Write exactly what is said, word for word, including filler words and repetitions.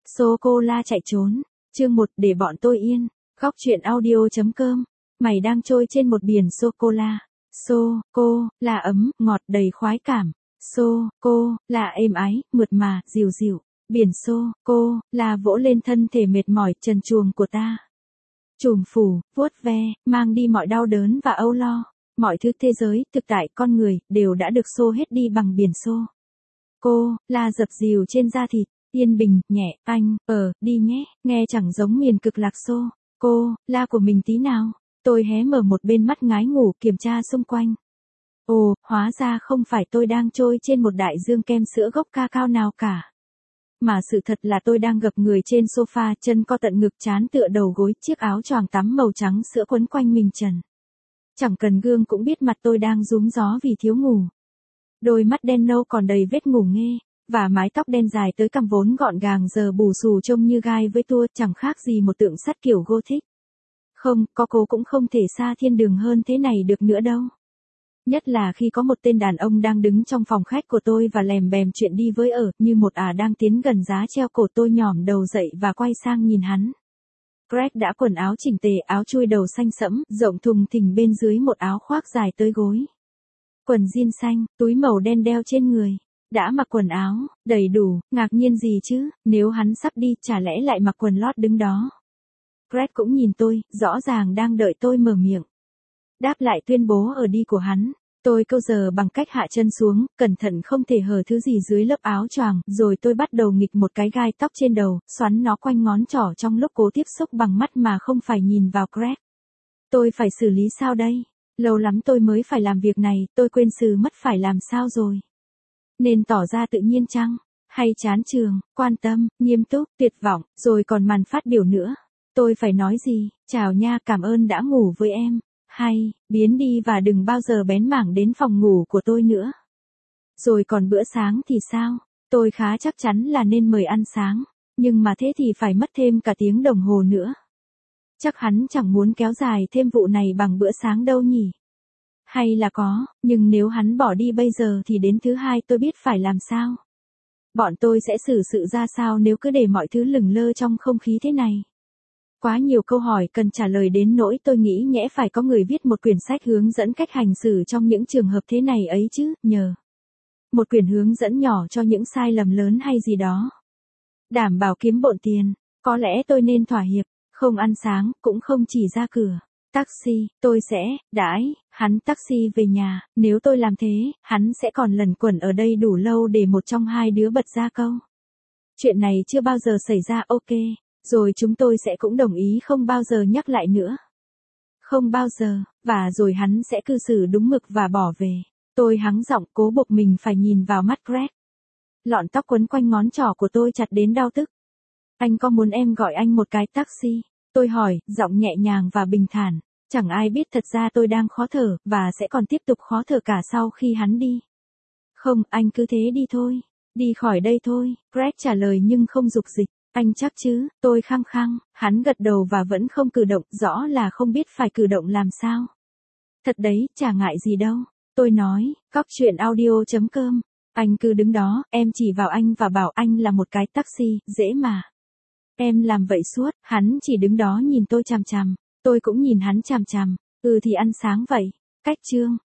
Sô-cô-la chạy trốn. Chương một để bọn tôi yên. Góc truyện audio.com. Mày đang trôi trên một biển sô-cô-la. Sô-cô là ấm, ngọt đầy khoái cảm. Sô-cô là êm ái, mượt mà, dịu dịu. Biển sô-cô là vỗ lên thân thể mệt mỏi, trần truồng của ta. Trùm phủ, vuốt ve, mang đi mọi đau đớn và âu lo. Mọi thứ thế giới, thực tại, con người, đều đã được xô hết đi bằng biển xô. Cô, là dập dìu trên da thịt, yên bình, nhẹ, anh, ờ, đi nhé, nghe chẳng giống miền cực lạc xô. Cô, la của mình tí nào. Tôi hé mở một bên mắt ngái ngủ kiểm tra xung quanh. Ồ, hóa ra không phải tôi đang trôi trên một đại dương kem sữa gốc ca cao nào cả. Mà sự thật là tôi đang gập người trên sofa, chân co tận ngực, trán tựa đầu gối, chiếc áo choàng tắm màu trắng sữa quấn quanh mình trần. Chẳng cần gương cũng biết mặt tôi đang rúm gió vì thiếu ngủ. Đôi mắt đen nâu còn đầy vết ngủ nghê, và mái tóc đen dài tới cằm vốn gọn gàng giờ bù xù trông như gai với tua, chẳng khác gì một tượng sắt kiểu Gothic. Không, có cố cũng không thể xa thiên đường hơn thế này được nữa đâu. Nhất là khi có một tên đàn ông đang đứng trong phòng khách của tôi và lèm bèm chuyện đi với ở, như một ả đang tiến gần giá treo cổ. Tôi nhỏm đầu dậy và quay sang nhìn hắn. Greg đã quần áo chỉnh tề, áo chui đầu xanh sẫm, rộng thùng thình bên dưới một áo khoác dài tới gối. Quần jean xanh, túi màu đen đeo trên người. Đã mặc quần áo, đầy đủ, ngạc nhiên gì chứ, nếu hắn sắp đi, chả lẽ lại mặc quần lót đứng đó. Greg cũng nhìn tôi, rõ ràng đang đợi tôi mở miệng. Đáp lại tuyên bố ở đi của hắn, tôi câu giờ bằng cách hạ chân xuống, cẩn thận không thể hở thứ gì dưới lớp áo choàng, rồi tôi bắt đầu nghịch một cái gai tóc trên đầu, xoắn nó quanh ngón trỏ trong lúc cố tiếp xúc bằng mắt mà không phải nhìn vào Greg. Tôi phải xử lý sao đây? Lâu lắm tôi mới phải làm việc này, tôi quên sự mất phải làm sao rồi. Nên tỏ ra tự nhiên chăng? Hay chán trường, quan tâm, nghiêm túc, tuyệt vọng, rồi còn màn phát biểu nữa. Tôi phải nói gì? Chào nha, cảm ơn đã ngủ với em. Hay, biến đi và đừng bao giờ bén mảng đến phòng ngủ của tôi nữa. Rồi còn bữa sáng thì sao? Tôi khá chắc chắn là nên mời ăn sáng, nhưng mà thế thì phải mất thêm cả tiếng đồng hồ nữa. Chắc hắn chẳng muốn kéo dài thêm vụ này bằng bữa sáng đâu nhỉ? Hay là có, nhưng nếu hắn bỏ đi bây giờ thì đến thứ hai tôi biết phải làm sao? Bọn tôi sẽ xử sự ra sao nếu cứ để mọi thứ lửng lơ trong không khí thế này? Quá nhiều câu hỏi cần trả lời đến nỗi tôi nghĩ nhẽ phải có người viết một quyển sách hướng dẫn cách hành xử trong những trường hợp thế này ấy chứ, nhờ. Một quyển hướng dẫn nhỏ cho những sai lầm lớn hay gì đó. Đảm bảo kiếm bộn tiền, có lẽ tôi nên thỏa hiệp, không ăn sáng, cũng không chỉ ra cửa. Taxi, tôi sẽ, đãi, hắn taxi về nhà, nếu tôi làm thế, hắn sẽ còn lẩn quẩn ở đây đủ lâu để một trong hai đứa bật ra câu. Chuyện này chưa bao giờ xảy ra, ok. Rồi chúng tôi sẽ cũng đồng ý không bao giờ nhắc lại nữa. Không bao giờ, và rồi hắn sẽ cư xử đúng mực và bỏ về. Tôi hắng giọng cố buộc mình phải nhìn vào mắt Greg. Lọn tóc quấn quanh ngón trỏ của tôi chặt đến đau tức. Anh có muốn em gọi anh một cái taxi? Tôi hỏi, giọng nhẹ nhàng và bình thản. Chẳng ai biết thật ra tôi đang khó thở, và sẽ còn tiếp tục khó thở cả sau khi hắn đi. Không, anh cứ thế đi thôi. Đi khỏi đây thôi, Greg trả lời nhưng không dục dịch. Anh chắc chứ, tôi khăng khăng, hắn gật đầu và vẫn không cử động, rõ là không biết phải cử động làm sao. Thật đấy, chả ngại gì đâu. Tôi nói, góc truyện audio.com. Anh cứ đứng đó, em chỉ vào anh và bảo anh là một cái taxi, dễ mà. Em làm vậy suốt, hắn chỉ đứng đó nhìn tôi chằm chằm. Tôi cũng nhìn hắn chằm chằm. Ừ thì ăn sáng vậy. Cách chương.